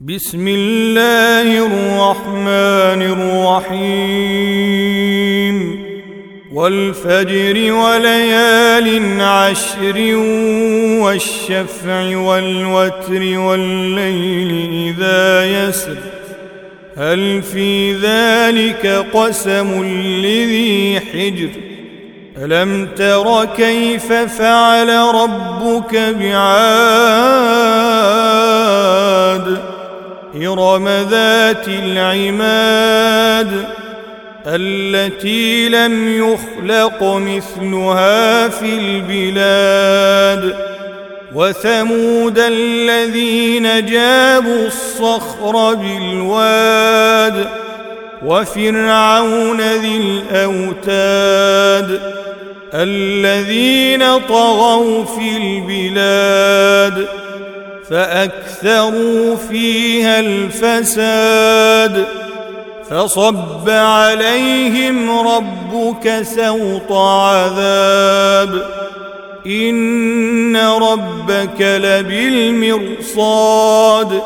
بسم الله الرحمن الرحيم والفجر وليال عشر والشفع والوتر والليل إذا يسر هل في ذلك قسم لذي حجر ألم تر كيف فعل ربك بعاد إرم ذات العماد التي لم يخلق مثلها في البلاد وثمود الذين جابوا الصخر بالواد وفرعون ذي الأوتاد الذين طغوا في البلاد فأكثروا فيها الفساد فصب عليهم ربك سوط عذاب إن ربك لبالمرصاد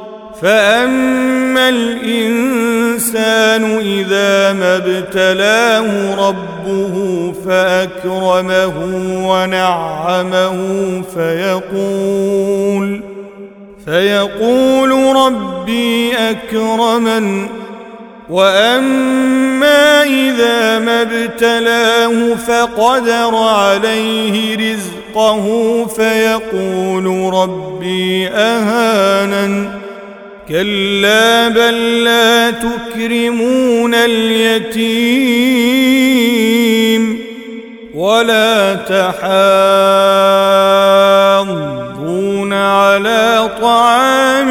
فأما الإنسان إذا ما ابتلاه ربه فأكرمه ونعمه فيقول ربي أكرمن وأما إذا ما ابتلاه فقدر عليه رزقه فيقول ربي أهانن كلا بل لا تكرمون اليتيم ولا تحاضون على طعام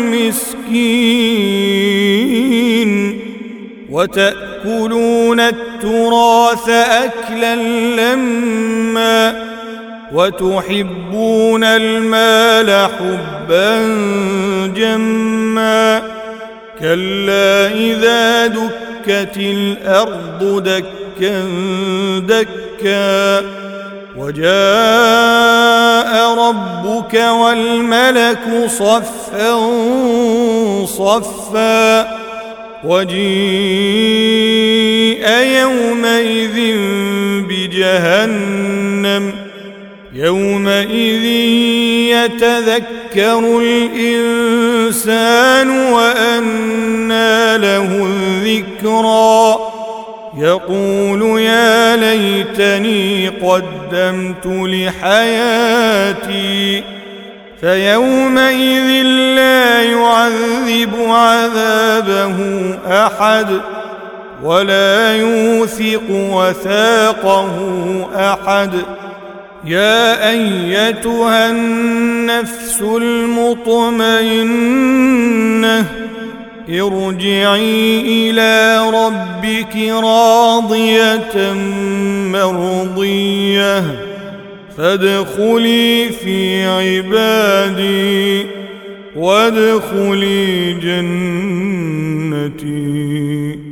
المسكين وتأكلون التراث أكلا لما وتحبون المال حبا جما كلا إذا دكت الأرض دكا دكا وجاء ربك والملك صفا صفا وجيء يومئذ بجهنم يومئذ يتذكر الإنسان وأنى له الذكرى يقول يا ليتني قدمت لحياتي فيومئذ لا يعذب عذابه أحد ولا يوثق وثاقه أحد يا أيتها النفس المطمئنة ارجعي إلى ربك راضية مرضية فادخلي في عبادي وادخلي جنتي.